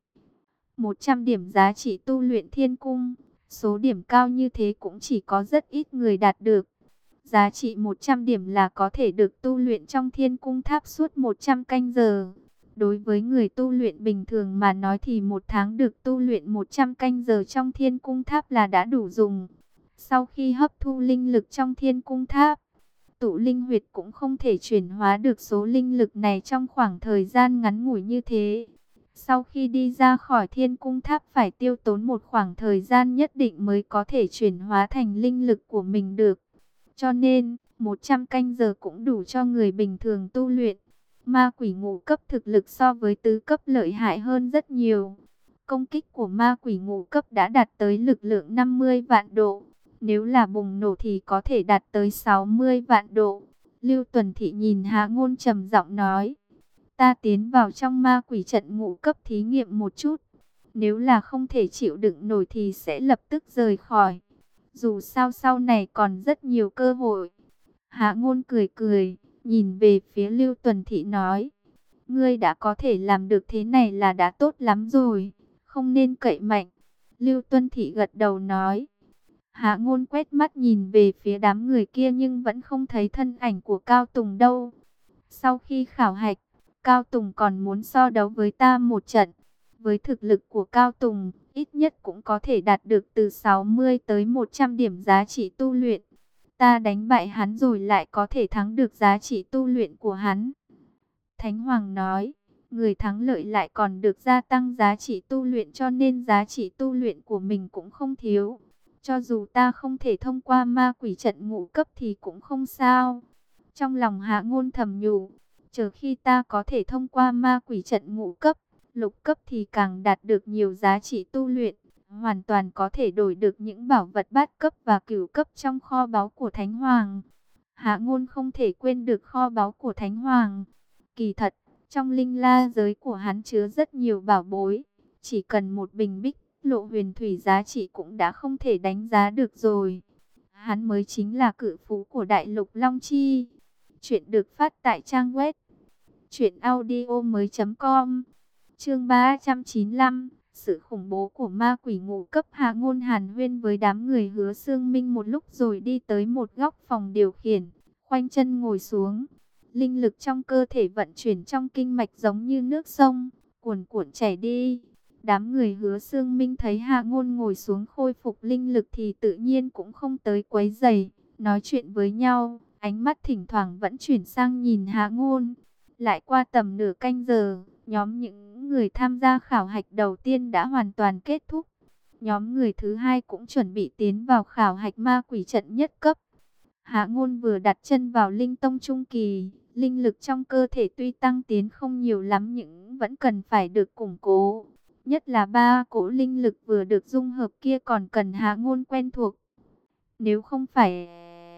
100 điểm giá trị tu luyện thiên cung. Số điểm cao như thế cũng chỉ có rất ít người đạt được. Giá trị 100 điểm là có thể được tu luyện trong thiên cung tháp suốt 100 canh giờ. Đối với người tu luyện bình thường mà nói thì một tháng được tu luyện 100 canh giờ trong thiên cung tháp là đã đủ dùng. Sau khi hấp thu linh lực trong thiên cung tháp, tụ linh huyệt cũng không thể chuyển hóa được số linh lực này trong khoảng thời gian ngắn ngủi như thế. Sau khi đi ra khỏi thiên cung tháp phải tiêu tốn một khoảng thời gian nhất định mới có thể chuyển hóa thành linh lực của mình được. Cho nên, 100 canh giờ cũng đủ cho người bình thường tu luyện. Ma quỷ ngũ cấp thực lực so với tứ cấp lợi hại hơn rất nhiều. Công kích của ma quỷ ngũ cấp đã đạt tới lực lượng 50 vạn độ. Nếu là bùng nổ thì có thể đạt tới 60 vạn độ. Lưu Tuần Thị nhìn Hạ Ngôn trầm giọng nói. Ta tiến vào trong ma quỷ trận ngũ cấp thí nghiệm một chút. Nếu là không thể chịu đựng nổi thì sẽ lập tức rời khỏi. Dù sao sau này còn rất nhiều cơ hội. Hạ Ngôn cười cười, nhìn về phía Lưu Tuần Thị nói. Ngươi đã có thể làm được thế này là đã tốt lắm rồi. Không nên cậy mạnh. Lưu Tuần Thị gật đầu nói. Hạ Ngôn quét mắt nhìn về phía đám người kia nhưng vẫn không thấy thân ảnh của Cao Tùng đâu. Sau khi khảo hạch, Cao Tùng còn muốn so đấu với ta một trận. Với thực lực của Cao Tùng, ít nhất cũng có thể đạt được từ 60 tới 100 điểm giá trị tu luyện. Ta đánh bại hắn rồi lại có thể thắng được giá trị tu luyện của hắn. Thánh Hoàng nói, người thắng lợi lại còn được gia tăng giá trị tu luyện cho nên giá trị tu luyện của mình cũng không thiếu. Cho dù ta không thể thông qua ma quỷ trận ngũ cấp thì cũng không sao. Trong lòng Hạ Ngôn thầm nhủ, chờ khi ta có thể thông qua ma quỷ trận ngũ cấp, lục cấp thì càng đạt được nhiều giá trị tu luyện, hoàn toàn có thể đổi được những bảo vật bát cấp và cửu cấp trong kho báu của Thánh Hoàng. Hạ Ngôn không thể quên được kho báu của Thánh Hoàng. Kỳ thật, trong linh la giới của hắn chứa rất nhiều bảo bối, chỉ cần một bình bích lộ huyền thủy giá trị cũng đã không thể đánh giá được rồi. Hắn mới chính là cự phú của đại lục Long Chi. Chuyện được phát tại trang web truyệnaudiomoi.com. Chương 395, sự khủng bố của ma quỷ ngũ cấp. Hạ Ngôn hàn huyên với đám người Hứa Xương Minh một lúc rồi đi tới một góc phòng điều khiển, khoanh chân ngồi xuống. Linh lực trong cơ thể vận chuyển trong kinh mạch giống như nước sông, cuồn cuộn chảy đi. Đám người Hứa Xương Minh thấy Hạ Ngôn ngồi xuống khôi phục linh lực thì tự nhiên cũng không tới quấy rầy, nói chuyện với nhau, ánh mắt thỉnh thoảng vẫn chuyển sang nhìn Hạ Ngôn. Lại qua tầm nửa canh giờ, nhóm những người tham gia khảo hạch đầu tiên đã hoàn toàn kết thúc. Nhóm người thứ hai cũng chuẩn bị tiến vào khảo hạch ma quỷ trận nhất cấp. Hạ Ngôn vừa đặt chân vào linh tông trung kỳ, linh lực trong cơ thể tuy tăng tiến không nhiều lắm nhưng vẫn cần phải được củng cố. Nhất là ba cỗ linh lực vừa được dung hợp kia còn cần Hạ Ngôn quen thuộc. Nếu không phải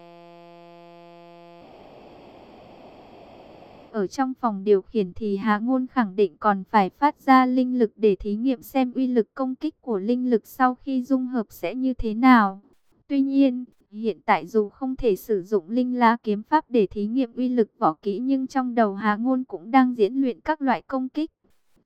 ở trong phòng điều khiển thì Hạ Ngôn khẳng định còn phải phát ra linh lực để thí nghiệm xem uy lực công kích của linh lực sau khi dung hợp sẽ như thế nào. Tuy nhiên, hiện tại dù không thể sử dụng linh lá kiếm pháp để thí nghiệm uy lực võ kỹ nhưng trong đầu Hạ Ngôn cũng đang diễn luyện các loại công kích.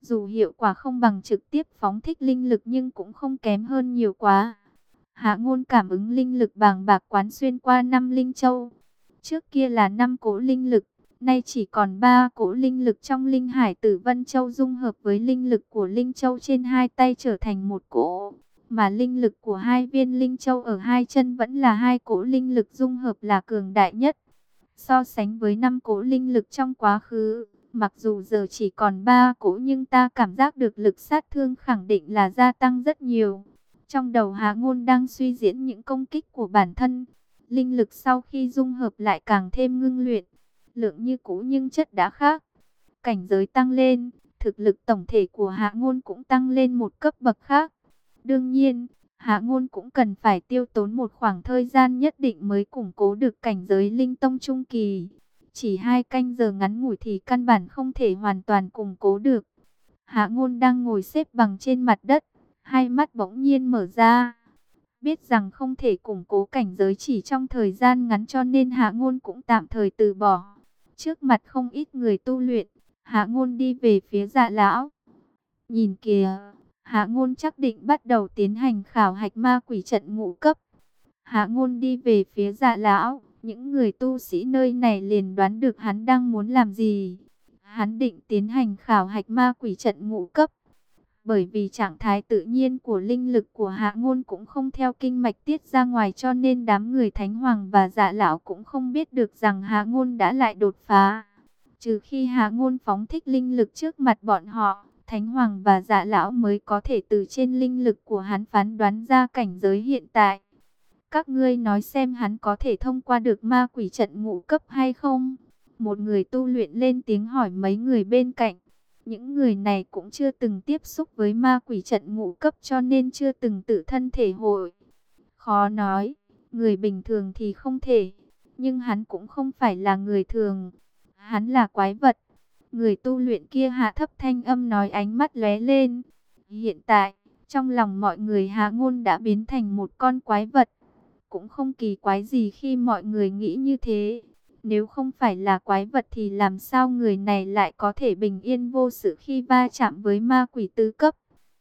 Dù hiệu quả không bằng trực tiếp phóng thích linh lực nhưng cũng không kém hơn nhiều quá. Hạ Ngôn cảm ứng linh lực bàng bạc quán xuyên qua 5 linh châu. Trước kia là 5 cỗ linh lực, nay chỉ còn 3 cỗ linh lực trong linh hải Tử Vân Châu dung hợp với linh lực của linh châu trên hai tay trở thành một cỗ. Mà linh lực của hai viên linh châu ở hai chân vẫn là hai cỗ linh lực dung hợp là cường đại nhất. So sánh với 5 cỗ linh lực trong quá khứ, mặc dù giờ chỉ còn 3 cỗ nhưng ta cảm giác được lực sát thương khẳng định là gia tăng rất nhiều. Trong đầu Hạ Ngôn đang suy diễn những công kích của bản thân. Linh lực sau khi dung hợp lại càng thêm ngưng luyện. Lượng như cũ nhưng chất đã khác. Cảnh giới tăng lên, thực lực tổng thể của Hạ Ngôn cũng tăng lên một cấp bậc khác. Đương nhiên, Hạ Ngôn cũng cần phải tiêu tốn một khoảng thời gian nhất định mới củng cố được cảnh giới linh tông trung kỳ. Chỉ 2 canh giờ ngắn ngủi thì căn bản không thể hoàn toàn củng cố được. Hạ Ngôn đang ngồi xếp bằng trên mặt đất, hai mắt bỗng nhiên mở ra. Biết rằng không thể củng cố cảnh giới chỉ trong thời gian ngắn cho nên Hạ Ngôn cũng tạm thời từ bỏ. Trước mặt không ít người tu luyện, Hạ Ngôn đi về phía Dạ lão. Nhìn kìa, Hạ Ngôn chắc định bắt đầu tiến hành khảo hạch ma quỷ trận ngũ cấp. Hạ Ngôn đi về phía Dạ lão, những người tu sĩ nơi này liền đoán được hắn đang muốn làm gì. Hắn định tiến hành khảo hạch ma quỷ trận ngũ cấp. Bởi vì trạng thái tự nhiên của linh lực của Hạ Ngôn cũng không theo kinh mạch tiết ra ngoài cho nên đám người Thánh Hoàng và Dạ lão cũng không biết được rằng Hạ Ngôn đã lại đột phá. Trừ khi Hạ Ngôn phóng thích linh lực trước mặt bọn họ, Thánh Hoàng và Dạ lão mới có thể từ trên linh lực của hắn phán đoán ra cảnh giới hiện tại. Các ngươi nói xem hắn có thể thông qua được ma quỷ trận ngũ cấp hay không? Một người tu luyện lên tiếng hỏi mấy người bên cạnh. Những người này cũng chưa từng tiếp xúc với ma quỷ trận ngũ cấp cho nên chưa từng tự thân thể hội. Khó nói, người bình thường thì không thể, nhưng hắn cũng không phải là người thường. Hắn là quái vật. Người tu luyện kia hạ thấp thanh âm nói, ánh mắt lóe lên. Hiện tại, trong lòng mọi người Hạ Ngôn đã biến thành một con quái vật. Cũng không kỳ quái gì khi mọi người nghĩ như thế. Nếu không phải là quái vật thì làm sao người này lại có thể bình yên vô sự khi va chạm với ma quỷ tứ cấp?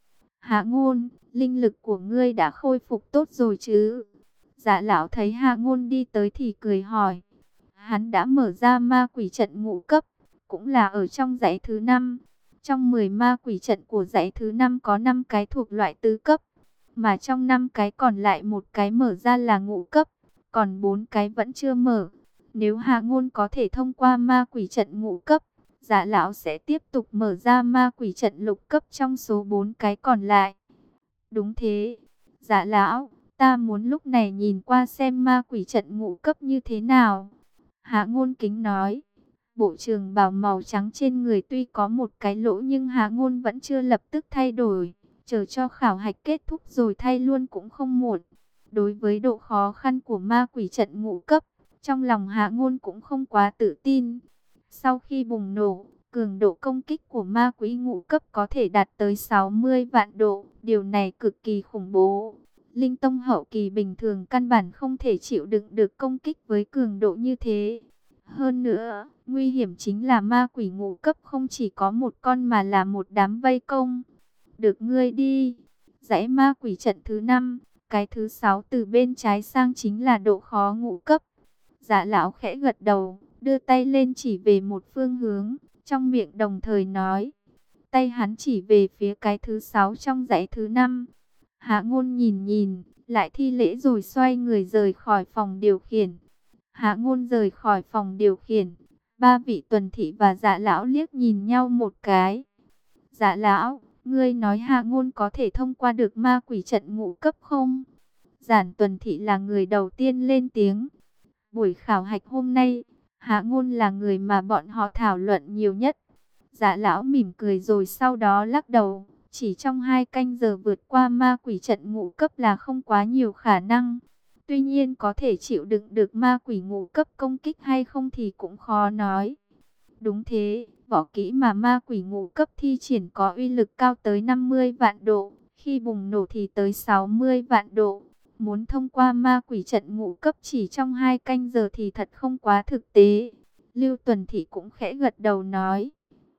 Hạ Ngôn, linh lực của ngươi đã khôi phục tốt rồi chứ? Dạ lão thấy Hạ Ngôn đi tới thì cười hỏi. Hắn đã mở ra ma quỷ trận ngũ cấp, cũng là ở trong dãy thứ 5. Trong 10 ma quỷ trận của dãy thứ 5 có 5 cái thuộc loại tứ cấp, mà trong 5 cái còn lại một cái mở ra là ngũ cấp, còn 4 cái vẫn chưa mở. Nếu Hạ Ngôn có thể thông qua ma quỷ trận ngũ cấp, Dạ lão sẽ tiếp tục mở ra ma quỷ trận lục cấp trong số 4 cái còn lại. Đúng thế, Dạ lão, ta muốn lúc này nhìn qua xem ma quỷ trận ngũ cấp như thế nào. Hạ Ngôn kính nói. Bộ trường bào màu trắng trên người tuy có một cái lỗ nhưng Hạ Ngôn vẫn chưa lập tức thay đổi. Chờ cho khảo hạch kết thúc rồi thay luôn cũng không muộn. Đối với độ khó khăn của ma quỷ trận ngũ cấp, trong lòng Hạ Ngôn cũng không quá tự tin. Sau khi bùng nổ, cường độ công kích của ma quỷ ngũ cấp có thể đạt tới 60 vạn độ. Điều này cực kỳ khủng bố. Linh tông hậu kỳ bình thường căn bản không thể chịu đựng được công kích với cường độ như thế. Hơn nữa, nguy hiểm chính là ma quỷ ngũ cấp không chỉ có một con mà là một đám vây công. Được ngươi đi. Dãy ma quỷ trận thứ 5, cái thứ 6 từ bên trái sang chính là độ khó ngũ cấp. Dạ lão khẽ gật đầu, đưa tay lên chỉ về một phương hướng, trong miệng đồng thời nói. Tay hắn chỉ về phía cái thứ 6 trong dãy thứ 5. Hạ Ngôn nhìn, lại thi lễ rồi xoay người rời khỏi phòng điều khiển. Hạ Ngôn rời khỏi phòng điều khiển, 3 vị tuần thị và Dạ lão liếc nhìn nhau một cái. Dạ lão, ngươi nói Hạ Ngôn có thể thông qua được ma quỷ trận ngũ cấp không? Giản tuần thị là người đầu tiên lên tiếng. Buổi khảo hạch hôm nay, Hạ Ngôn là người mà bọn họ thảo luận nhiều nhất. Dạ lão mỉm cười rồi sau đó lắc đầu. Chỉ trong 2 canh giờ vượt qua ma quỷ trận ngũ cấp là không quá nhiều khả năng. Tuy nhiên có thể chịu đựng được ma quỷ ngũ cấp công kích hay không thì cũng khó nói. Đúng thế, võ kỹ mà ma quỷ ngũ cấp thi triển có uy lực cao tới 50 vạn độ, khi bùng nổ thì tới 60 vạn độ. Muốn thông qua ma quỷ trận ngũ cấp chỉ trong 2 canh giờ thì thật không quá thực tế. Lưu Tuần Thị cũng khẽ gật đầu nói.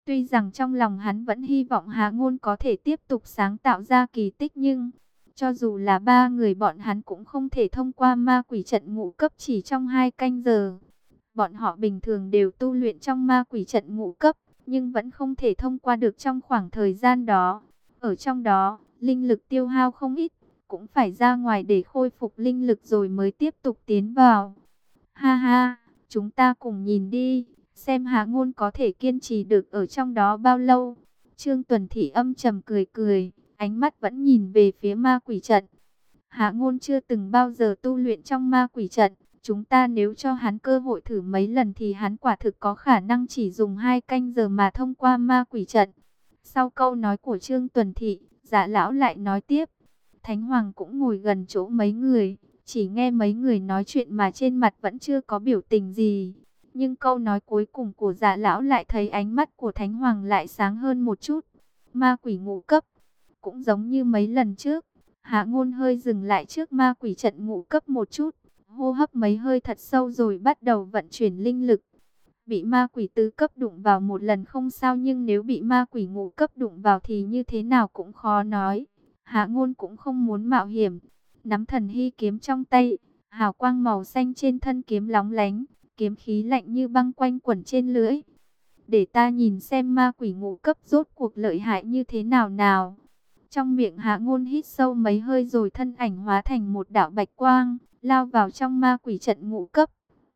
Tuy rằng trong lòng hắn vẫn hy vọng Hạ Ngôn có thể tiếp tục sáng tạo ra kỳ tích, nhưng cho dù là ba người bọn hắn cũng không thể thông qua ma quỷ trận ngũ cấp chỉ trong 2 canh giờ. Bọn họ bình thường đều tu luyện trong ma quỷ trận ngũ cấp, nhưng vẫn không thể thông qua được trong khoảng thời gian đó. Ở trong đó, linh lực tiêu hao không ít, cũng phải ra ngoài để khôi phục linh lực rồi mới tiếp tục tiến vào. Ha ha, chúng ta cùng nhìn đi, xem Hạ Ngôn có thể kiên trì được ở trong đó bao lâu. Trương Tuần Thị âm trầm cười cười, ánh mắt vẫn nhìn về phía ma quỷ trận. Hạ Ngôn chưa từng bao giờ tu luyện trong ma quỷ trận. Chúng ta nếu cho hắn cơ hội thử mấy lần thì hắn quả thực có khả năng chỉ dùng 2 canh giờ mà thông qua ma quỷ trận. Sau câu nói của Trương Tuần Thị, Dạ lão lại nói tiếp. Thánh Hoàng cũng ngồi gần chỗ mấy người, chỉ nghe mấy người nói chuyện mà trên mặt vẫn chưa có biểu tình gì. Nhưng câu nói cuối cùng của Dạ lão lại thấy ánh mắt của Thánh Hoàng lại sáng hơn một chút. Ma quỷ ngũ cấp, cũng giống như mấy lần trước. Hạ Ngôn hơi dừng lại trước ma quỷ trận ngũ cấp một chút, hô hấp mấy hơi thật sâu rồi bắt đầu vận chuyển linh lực. Bị ma quỷ tứ cấp đụng vào một lần không sao, nhưng nếu bị ma quỷ ngũ cấp đụng vào thì như thế nào cũng khó nói. Hạ Ngôn cũng không muốn mạo hiểm, nắm thần hy kiếm trong tay, hào quang màu xanh trên thân kiếm lóng lánh, kiếm khí lạnh như băng quanh quẩn trên lưỡi. Để ta nhìn xem ma quỷ ngũ cấp rốt cuộc lợi hại như thế nào nào. Trong miệng Hạ Ngôn hít sâu mấy hơi rồi thân ảnh hóa thành một đạo bạch quang, lao vào trong ma quỷ trận ngũ cấp.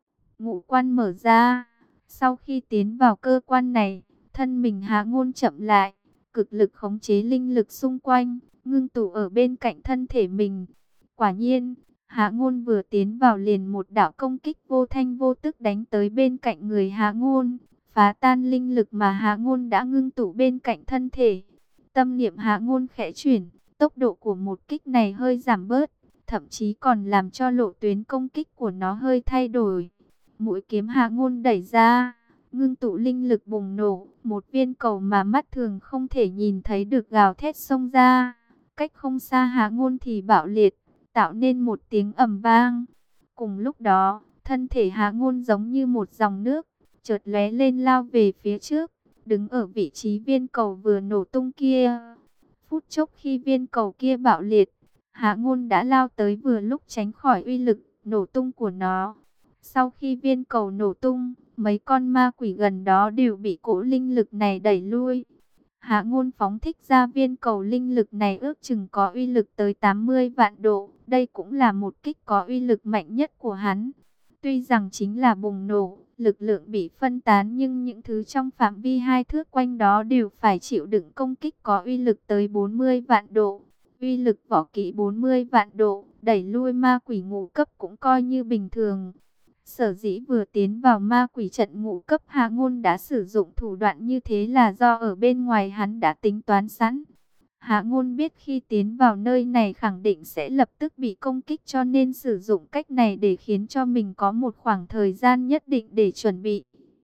Ngũ quan mở ra. Sau khi tiến vào cơ quan này, thân mình Hạ Ngôn chậm lại, cực lực khống chế linh lực xung quanh, ngưng tụ ở bên cạnh thân thể mình. Quả nhiên, Hạ Ngôn vừa tiến vào liền một đạo công kích vô thanh vô tức đánh tới bên cạnh người Hạ Ngôn, phá tan linh lực mà Hạ Ngôn đã ngưng tụ bên cạnh thân thể. Tâm niệm Hạ Ngôn khẽ chuyển, tốc độ của một kích này hơi giảm bớt, thậm chí còn làm cho lộ tuyến công kích của nó hơi thay đổi. Mũi kiếm Hạ Ngôn đẩy ra, ngưng tụ linh lực bùng nổ, một viên cầu mà mắt thường không thể nhìn thấy được gào thét xông ra. Cách không xa Hạ Ngôn thì bạo liệt, tạo nên một tiếng ầm vang. Cùng lúc đó, thân thể Hạ Ngôn giống như một dòng nước, chợt lóe lên lao về phía trước, đứng ở vị trí viên cầu vừa nổ tung kia. Phút chốc khi viên cầu kia bạo liệt, Hạ Ngôn đã lao tới vừa lúc tránh khỏi uy lực nổ tung của nó. Sau khi viên cầu nổ tung, mấy con ma quỷ gần đó đều bị cỗ linh lực này đẩy lui. Hạ Ngôn phóng thích ra viên cầu linh lực này ước chừng có uy lực tới 80 vạn độ. Đây cũng là một kích có uy lực mạnh nhất của hắn. Tuy rằng chính là bùng nổ, lực lượng bị phân tán, nhưng những thứ trong phạm vi 2 thước quanh đó đều phải chịu đựng công kích có uy lực tới 40 vạn độ. Uy lực võ kỹ 40 vạn độ, đẩy lui ma quỷ ngũ cấp cũng coi như bình thường. Sở dĩ vừa tiến vào ma quỷ trận ngũ cấp Hạ Ngôn đã sử dụng thủ đoạn như thế là do ở bên ngoài hắn đã tính toán sẵn. Hạ Ngôn biết khi tiến vào nơi này khẳng định sẽ lập tức bị công kích, cho nên sử dụng cách này để khiến cho mình có một khoảng thời gian nhất định để chuẩn bị.